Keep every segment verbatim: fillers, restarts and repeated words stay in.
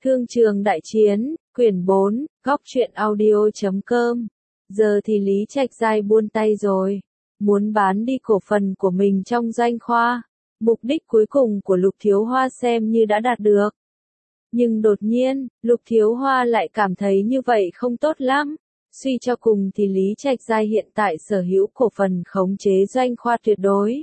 Thương trường đại chiến, quyển bốn, góc truyện audio chấm com. Giờ thì Lý Trạch Giai buông tay rồi. Muốn bán đi cổ phần của mình trong Doanh Khoa. Mục đích cuối cùng của Lục Thiếu Hoa xem như đã đạt được. Nhưng đột nhiên, Lục Thiếu Hoa lại cảm thấy như vậy không tốt lắm. Suy cho cùng thì Lý Trạch Giai hiện tại sở hữu cổ phần khống chế Doanh Khoa tuyệt đối.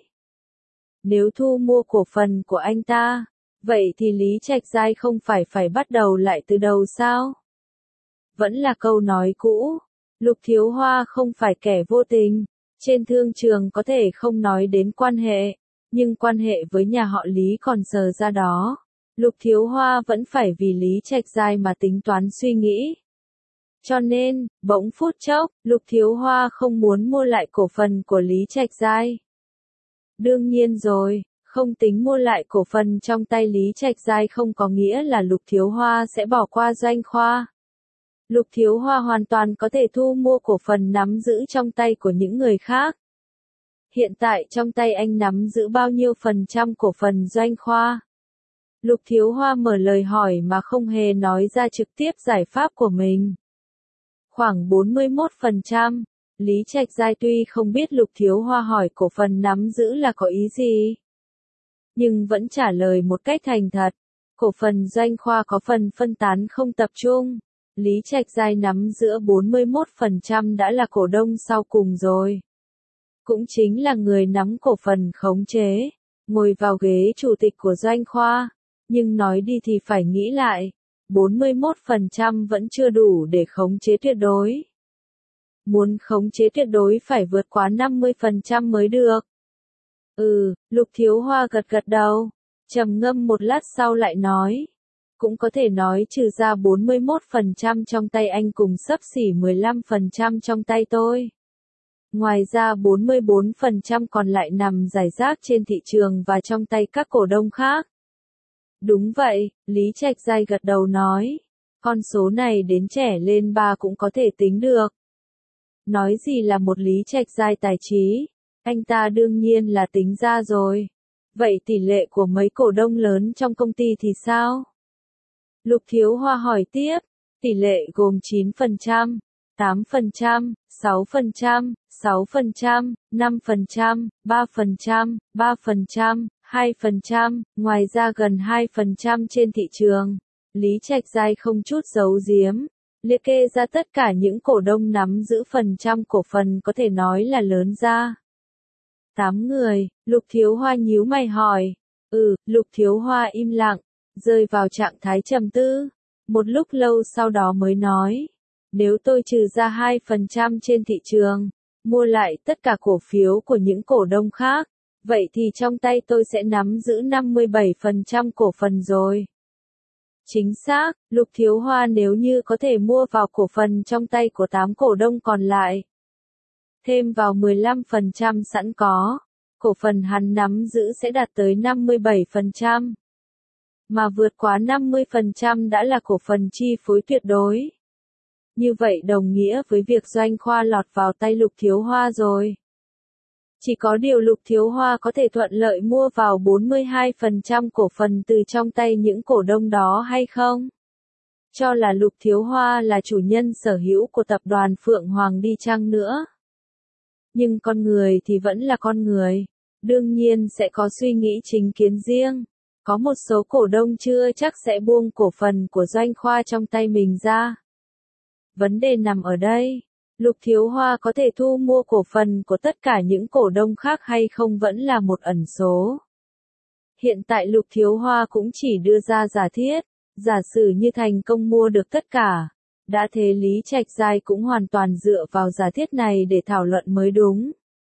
Nếu thu mua cổ phần của anh ta, vậy thì Lý Trạch Giai không phải phải bắt đầu lại từ đầu sao? Vẫn là câu nói cũ, Lục Thiếu Hoa không phải kẻ vô tình, trên thương trường có thể không nói đến quan hệ, nhưng quan hệ với nhà họ Lý còn sờ ra đó. Lục Thiếu Hoa vẫn phải vì Lý Trạch Giai mà tính toán suy nghĩ. Cho nên, bỗng phút chốc, Lục Thiếu Hoa không muốn mua lại cổ phần của Lý Trạch Giai. Đương nhiên rồi, không tính mua lại cổ phần trong tay Lý Trạch Giai không có nghĩa là Lục Thiếu Hoa sẽ bỏ qua Doanh Khoa. Lục Thiếu Hoa hoàn toàn có thể thu mua cổ phần nắm giữ trong tay của những người khác. Hiện tại trong tay anh nắm giữ bao nhiêu phần trăm cổ phần Doanh Khoa? Lục Thiếu Hoa mở lời hỏi mà không hề nói ra trực tiếp giải pháp của mình. Khoảng bốn mươi mốt phần trăm. Lý Trạch Giai tuy không biết Lục Thiếu Hoa hỏi cổ phần nắm giữ là có ý gì, nhưng vẫn trả lời một cách thành thật. Cổ phần Doanh Khoa có phần phân tán không tập trung. Lý Trạch Giai nắm giữa bốn mươi mốt phần trăm đã là cổ đông sau cùng rồi. Cũng chính là người nắm cổ phần khống chế, ngồi vào ghế chủ tịch của Doanh Khoa. Nhưng nói đi thì phải nghĩ lại, bốn mươi mốt phần trăm vẫn chưa đủ để khống chế tuyệt đối. Muốn khống chế tuyệt đối phải vượt quá năm mươi phần trăm mới được. Ừ, Lục Thiếu Hoa gật gật đầu, trầm ngâm một lát sau lại nói. Cũng có thể nói trừ ra bốn mươi mốt phần trăm trong tay anh cùng xấp xỉ mười lăm phần trăm trong tay tôi. Ngoài ra bốn mươi bốn phần trăm còn lại nằm rải rác trên thị trường và trong tay các cổ đông khác. Đúng vậy, Lý Trạch Giai gật đầu nói. Con số này đến trẻ lên ba cũng có thể tính được. Nói gì là một Lý Trạch Giai tài trí, anh ta đương nhiên là tính ra rồi. Vậy tỷ lệ của mấy cổ đông lớn trong công ty thì sao? Lục Thiếu Hoa hỏi tiếp, tỷ lệ gồm chín phần trăm, tám phần trăm, sáu phần trăm, sáu phần trăm, năm phần trăm, ba phần trăm, ba phần trăm, hai phần trăm, ngoài ra gần hai phần trăm trên thị trường. Lý Trạch Giai không chút giấu giếm, liệt kê ra tất cả những cổ đông nắm giữ phần trăm cổ phần có thể nói là lớn ra. Tám người, Lục Thiếu Hoa nhíu mày hỏi. Ừ, Lục Thiếu Hoa im lặng, rơi vào trạng thái trầm tư. Một lúc lâu sau đó mới nói. Nếu tôi trừ ra hai phần trăm trên thị trường, mua lại tất cả cổ phiếu của những cổ đông khác, vậy thì trong tay tôi sẽ nắm giữ năm mươi bảy phần trăm cổ phần rồi. Chính xác, Lục Thiếu Hoa nếu như có thể mua vào cổ phần trong tay của tám cổ đông còn lại, thêm vào mười lăm phần trăm sẵn có, cổ phần hắn nắm giữ sẽ đạt tới năm mươi bảy phần trăm. Mà vượt quá năm mươi phần trăm đã là cổ phần chi phối tuyệt đối. Như vậy đồng nghĩa với việc Doanh Khoa lọt vào tay Lục Thiếu Hoa rồi. Chỉ có điều Lục Thiếu Hoa có thể thuận lợi mua vào bốn mươi hai phần trăm cổ phần từ trong tay những cổ đông đó hay không? Cho là Lục Thiếu Hoa là chủ nhân sở hữu của tập đoàn Phượng Hoàng đi chăng nữa. Nhưng con người thì vẫn là con người, đương nhiên sẽ có suy nghĩ chính kiến riêng. Có một số cổ đông chưa chắc sẽ buông cổ phần của Doanh Khoa trong tay mình ra. Vấn đề nằm ở đây, Lục Thiếu Hoa có thể thu mua cổ phần của tất cả những cổ đông khác hay không vẫn là một ẩn số. Hiện tại Lục Thiếu Hoa cũng chỉ đưa ra giả thiết, giả sử như thành công mua được tất cả. Đã thế Lý Trạch Giai cũng hoàn toàn dựa vào giả thiết này để thảo luận mới đúng.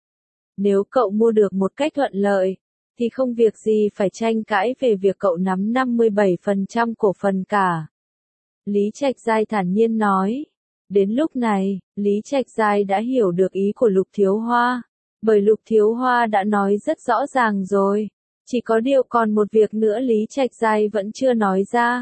Nếu cậu mua được một cách thuận lợi, thì không việc gì phải tranh cãi về việc cậu nắm năm mươi bảy phần trăm cổ phần cả. Lý Trạch Giai thản nhiên nói. Đến lúc này, Lý Trạch Giai đã hiểu được ý của Lục Thiếu Hoa. Bởi Lục Thiếu Hoa đã nói rất rõ ràng rồi. Chỉ có điều còn một việc nữa Lý Trạch Giai vẫn chưa nói ra.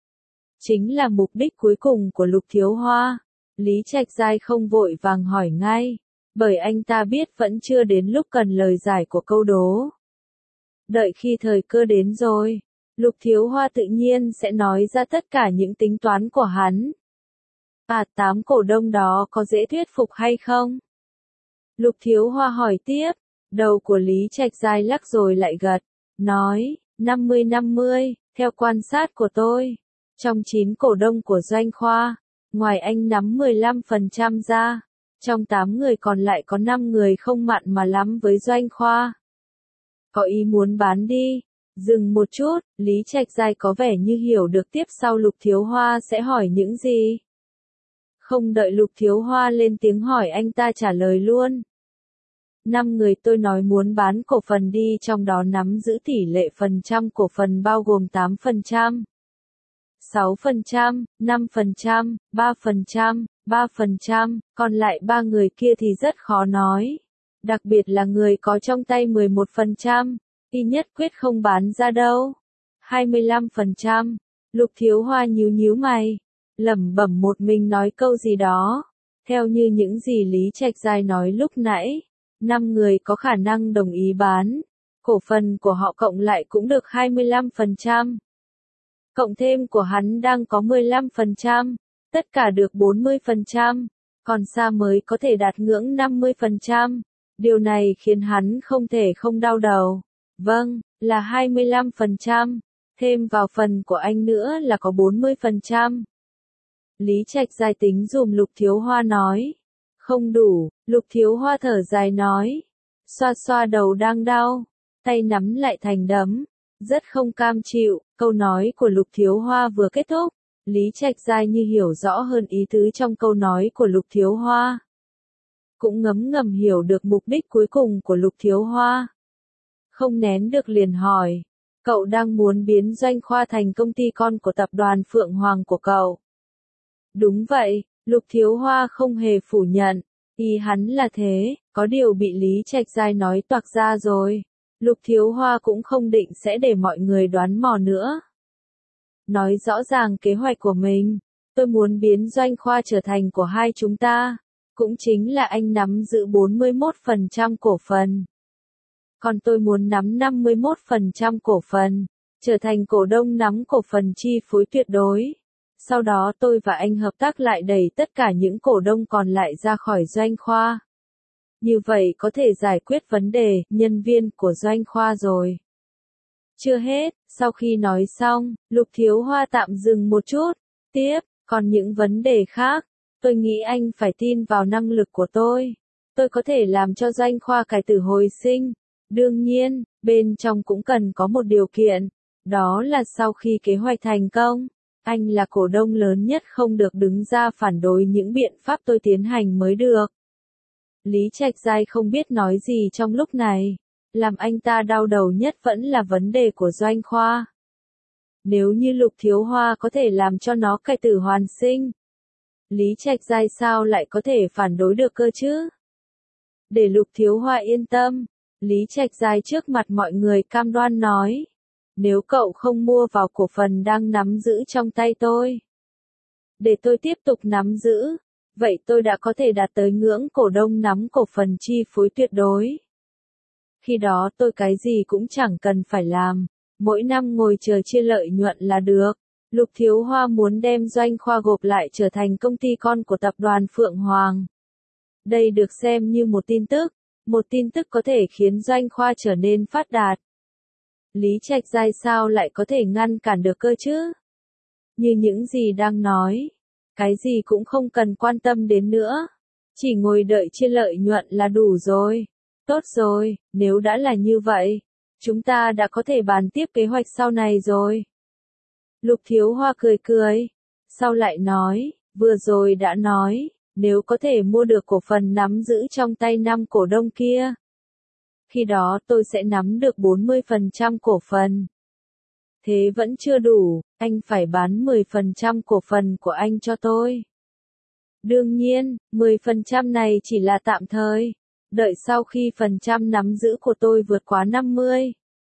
Chính là mục đích cuối cùng của Lục Thiếu Hoa. Lý Trạch Giai không vội vàng hỏi ngay. Bởi anh ta biết vẫn chưa đến lúc cần lời giải của câu đố. Đợi khi thời cơ đến rồi, Lục Thiếu Hoa tự nhiên sẽ nói ra tất cả những tính toán của hắn. À, tám cổ đông đó có dễ thuyết phục hay không? Lục Thiếu Hoa hỏi tiếp, đầu của Lý Trạch Giai lắc rồi lại gật, nói, năm mươi năm mươi, theo quan sát của tôi, trong chín cổ đông của Doanh Khoa, ngoài anh nắm mười lăm phần trăm ra, trong tám người còn lại có năm người không mặn mà lắm với Doanh Khoa. Có ý muốn bán đi. Dừng một chút, Lý Trạch Giai có vẻ như hiểu được tiếp sau Lục Thiếu Hoa sẽ hỏi những gì. Không đợi Lục Thiếu Hoa lên tiếng hỏi anh ta trả lời luôn. Năm người tôi nói muốn bán cổ phần đi, trong đó nắm giữ tỷ lệ phần trăm cổ phần bao gồm tám phần trăm, sáu phần trăm, năm phần trăm, ba phần trăm, ba phần trăm, còn lại ba người kia thì rất khó nói. Đặc biệt là người có trong tay mười một phần trăm, y nhất quyết không bán ra đâu. hai mươi lăm phần trăm, Lục Thiếu Hoa nhíu nhíu mày, lẩm bẩm một mình nói câu gì đó. Theo như những gì Lý Trạch Giai nói lúc nãy, năm người có khả năng đồng ý bán, cổ phần của họ cộng lại cũng được hai mươi lăm phần trăm. Cộng thêm của hắn đang có mười lăm phần trăm, tất cả được bốn mươi phần trăm, còn xa mới có thể đạt ngưỡng năm mươi phần trăm. Điều này khiến hắn không thể không đau đầu. Vâng, là hai mươi lăm phần trăm, thêm vào phần của anh nữa là có bốn mươi phần trăm. Lý Trạch Giai tính dùm Lục Thiếu Hoa nói. Không đủ, Lục Thiếu Hoa thở dài nói. Xoa xoa đầu đang đau, tay nắm lại thành đấm, rất không cam chịu. Câu nói của Lục Thiếu Hoa vừa kết thúc, Lý Trạch Giai như hiểu rõ hơn ý tứ trong câu nói của Lục Thiếu Hoa. Cũng ngấm ngầm hiểu được mục đích cuối cùng của Lục Thiếu Hoa. Không nén được liền hỏi, cậu đang muốn biến Doanh Khoa thành công ty con của tập đoàn Phượng Hoàng của cậu? Đúng vậy, Lục Thiếu Hoa không hề phủ nhận, ý hắn là thế, có điều bị Lý Trạch Giai nói toạc ra rồi. Lục Thiếu Hoa cũng không định sẽ để mọi người đoán mò nữa. Nói rõ ràng kế hoạch của mình, tôi muốn biến Doanh Khoa trở thành của hai chúng ta, cũng chính là anh nắm giữ bốn mươi mốt phần trăm cổ phần. Còn tôi muốn nắm năm mươi mốt phần trăm cổ phần, trở thành cổ đông nắm cổ phần chi phối tuyệt đối. Sau đó tôi và anh hợp tác lại đẩy tất cả những cổ đông còn lại ra khỏi Doanh Khoa. Như vậy có thể giải quyết vấn đề nhân viên của Doanh Khoa rồi. Chưa hết, sau khi nói xong, Lục Thiếu Hoa tạm dừng một chút. Tiếp, còn những vấn đề khác, tôi nghĩ anh phải tin vào năng lực của tôi. Tôi có thể làm cho Doanh Khoa cải tử hồi sinh. Đương nhiên, bên trong cũng cần có một điều kiện. Đó là sau khi kế hoạch thành công, anh là cổ đông lớn nhất không được đứng ra phản đối những biện pháp tôi tiến hành mới được. Lý Trạch Giai không biết nói gì trong lúc này. Làm anh ta đau đầu nhất vẫn là vấn đề của Doanh Khoa. Nếu như Lục Thiếu Hoa có thể làm cho nó cải tử hoàn sinh, Lý Trạch Giai sao lại có thể phản đối được cơ chứ? Để Lục Thiếu Hoa yên tâm, Lý Trạch Giai trước mặt mọi người cam đoan nói. Nếu cậu không mua vào cổ phần đang nắm giữ trong tay tôi, để tôi tiếp tục nắm giữ, vậy tôi đã có thể đạt tới ngưỡng cổ đông nắm cổ phần chi phối tuyệt đối. Khi đó tôi cái gì cũng chẳng cần phải làm, mỗi năm ngồi chờ chia lợi nhuận là được. Lục Thiếu Hoa muốn đem Doanh Khoa gộp lại trở thành công ty con của tập đoàn Phượng Hoàng. Đây được xem như một tin tức, một tin tức có thể khiến Doanh Khoa trở nên phát đạt. Lý Trạch Giai sao lại có thể ngăn cản được cơ chứ? Như những gì đang nói, cái gì cũng không cần quan tâm đến nữa, chỉ ngồi đợi chia lợi nhuận là đủ rồi. Tốt rồi, nếu đã là như vậy, chúng ta đã có thể bàn tiếp kế hoạch sau này rồi. Lục Thiếu Hoa cười cười, sau lại nói, vừa rồi đã nói, nếu có thể mua được cổ phần nắm giữ trong tay năm cổ đông kia, khi đó tôi sẽ nắm được bốn mươi phần trăm cổ phần. Thế vẫn chưa đủ, anh phải bán mười phần trăm cổ phần của anh cho tôi. Đương nhiên, mười phần trăm này chỉ là tạm thời. Đợi sau khi phần trăm nắm giữ của tôi vượt quá năm mươi,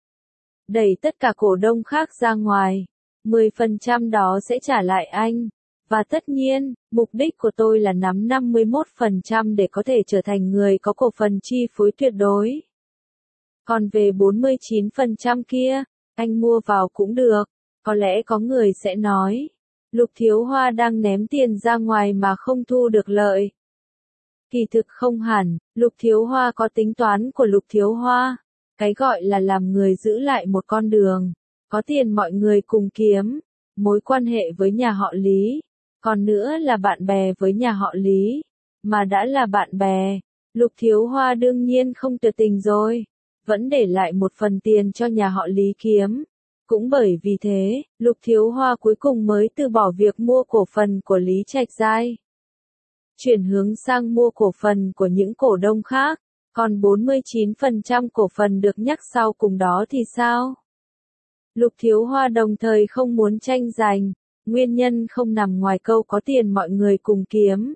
đẩy tất cả cổ đông khác ra ngoài, mười phần trăm đó sẽ trả lại anh. Và tất nhiên, mục đích của tôi là nắm năm mươi mốt phần trăm để có thể trở thành người có cổ phần chi phối tuyệt đối. Còn về bốn mươi chín phần trăm kia, anh mua vào cũng được. Có lẽ có người sẽ nói, Lục Thiếu Hoa đang ném tiền ra ngoài mà không thu được lợi. Kỳ thực không hẳn, Lục Thiếu Hoa có tính toán của Lục Thiếu Hoa. Cái gọi là làm người giữ lại một con đường. Có tiền mọi người cùng kiếm. Mối quan hệ với nhà họ Lý. Còn nữa là bạn bè với nhà họ Lý. Mà đã là bạn bè, Lục Thiếu Hoa đương nhiên không tuyệt tình rồi. Vẫn để lại một phần tiền cho nhà họ Lý kiếm. Cũng bởi vì thế, Lục Thiếu Hoa cuối cùng mới từ bỏ việc mua cổ phần của Lý Trạch Giai. Chuyển hướng sang mua cổ phần của những cổ đông khác, còn bốn mươi chín phần trăm cổ phần được nhắc sau cùng đó thì sao? Lục Thiếu Hoa đồng thời không muốn tranh giành, nguyên nhân không nằm ngoài câu có tiền mọi người cùng kiếm.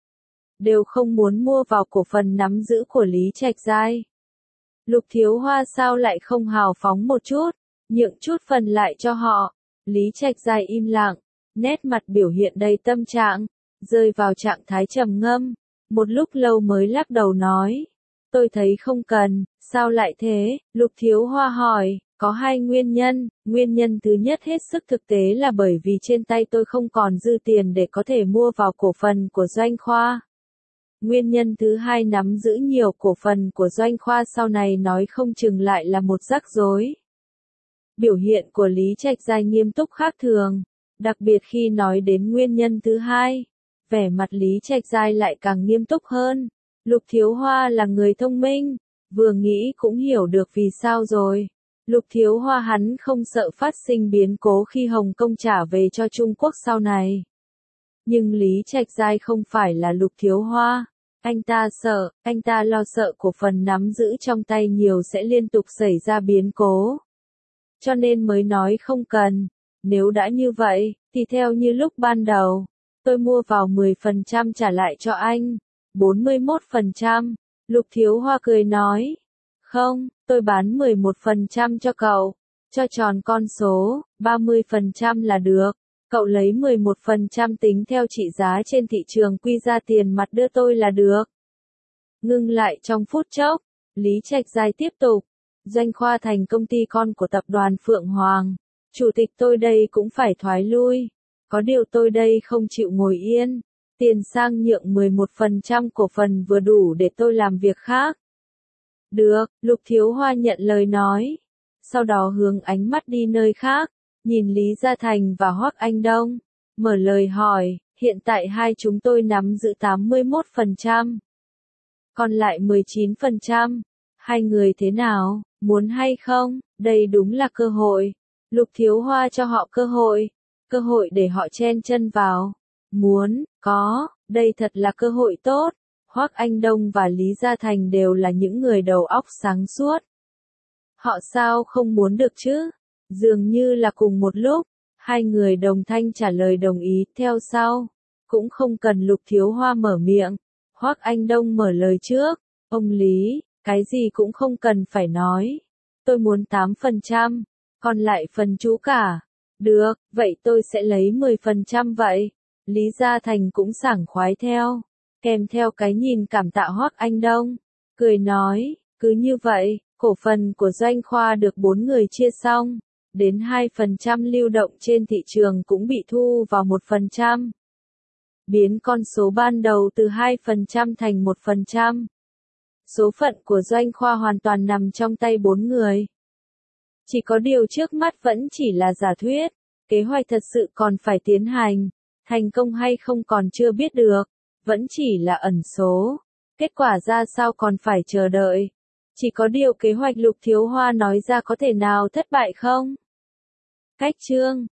Đều không muốn mua vào cổ phần nắm giữ của Lý Trạch Giai. Lục Thiếu Hoa sao lại không hào phóng một chút, nhượng chút phần lại cho họ. Lý Trạch Giai im lặng, nét mặt biểu hiện đầy tâm trạng, rơi vào trạng thái trầm ngâm, một lúc lâu mới lắc đầu nói, tôi thấy không cần. Sao lại thế? Lục Thiếu Hoa hỏi. Có hai nguyên nhân, nguyên nhân thứ nhất hết sức thực tế là bởi vì trên tay tôi không còn dư tiền để có thể mua vào cổ phần của Doanh Khoa. Nguyên nhân thứ hai nắm giữ nhiều cổ phần của Doanh Khoa sau này nói không chừng lại là một rắc rối. Biểu hiện của Lý Trạch Giai nghiêm túc khác thường, đặc biệt khi nói đến nguyên nhân thứ hai, vẻ mặt Lý Trạch Giai lại càng nghiêm túc hơn. Lục Thiếu Hoa là người thông minh, vừa nghĩ cũng hiểu được vì sao rồi. Lục Thiếu Hoa hắn không sợ phát sinh biến cố khi Hồng Kông trả về cho Trung Quốc sau này. Nhưng Lý Trạch Giai không phải là Lục Thiếu Hoa. Anh ta sợ, anh ta lo sợ cổ phần nắm giữ trong tay nhiều sẽ liên tục xảy ra biến cố. Cho nên mới nói không cần. Nếu đã như vậy, thì theo như lúc ban đầu, tôi mua vào mười phần trăm trả lại cho anh. bốn mươi mốt phần trăm. Lục Thiếu Hoa cười nói. Không, tôi bán mười một phần trăm cho cậu. Cho tròn con số, ba mươi phần trăm là được. Cậu lấy mười một phần trăm tính theo trị giá trên thị trường quy ra tiền mặt đưa tôi là được. Ngưng lại trong phút chốc, Lý Trạch Giai tiếp tục. Doanh Khoa thành công ty con của tập đoàn Phượng Hoàng. Chủ tịch tôi đây cũng phải thoái lui. Có điều tôi đây không chịu ngồi yên. Tiền sang nhượng mười một phần trăm cổ phần vừa đủ để tôi làm việc khác. Được, Lục Thiếu Hoa nhận lời nói. Sau đó hướng ánh mắt đi nơi khác, nhìn Lý Gia Thành và Hoắc Anh Đông, mở lời hỏi, hiện tại hai chúng tôi nắm giữ tám mươi mốt phần trăm. Còn lại mười chín phần trăm. Hai người thế nào, muốn hay không? Đây đúng là cơ hội. Lục Thiếu Hoa cho họ cơ hội. Cơ hội để họ chen chân vào. Muốn, có, đây thật là cơ hội tốt. Hoắc Anh Đông và Lý Gia Thành đều là những người đầu óc sáng suốt. Họ sao không muốn được chứ? Dường như là cùng một lúc, hai người đồng thanh trả lời đồng ý theo sau. Cũng không cần Lục Thiếu Hoa mở miệng. Hoắc Anh Đông mở lời trước. Ông Lý, cái gì cũng không cần phải nói. Tôi muốn tám phần trăm, còn lại phần chú cả. Được, vậy tôi sẽ lấy mười phần trăm vậy. Lý Gia Thành cũng sảng khoái theo. Kèm theo cái nhìn cảm tạ Hoắc Anh Đông. Cười nói, cứ như vậy, cổ phần của Doanh Khoa được bốn người chia xong. Đến hai phần trăm lưu động trên thị trường cũng bị thu vào một phần trăm. Biến con số ban đầu từ hai phần trăm thành một phần trăm. Số phận của Doanh Khoa hoàn toàn nằm trong tay bốn người. Chỉ có điều trước mắt vẫn chỉ là giả thuyết. Kế hoạch thật sự còn phải tiến hành. Thành công hay không còn chưa biết được. Vẫn chỉ là ẩn số. Kết quả ra sao còn phải chờ đợi. Chỉ có điều kế hoạch Lục Thiếu Hoa nói ra có thể nào thất bại không? Cách chương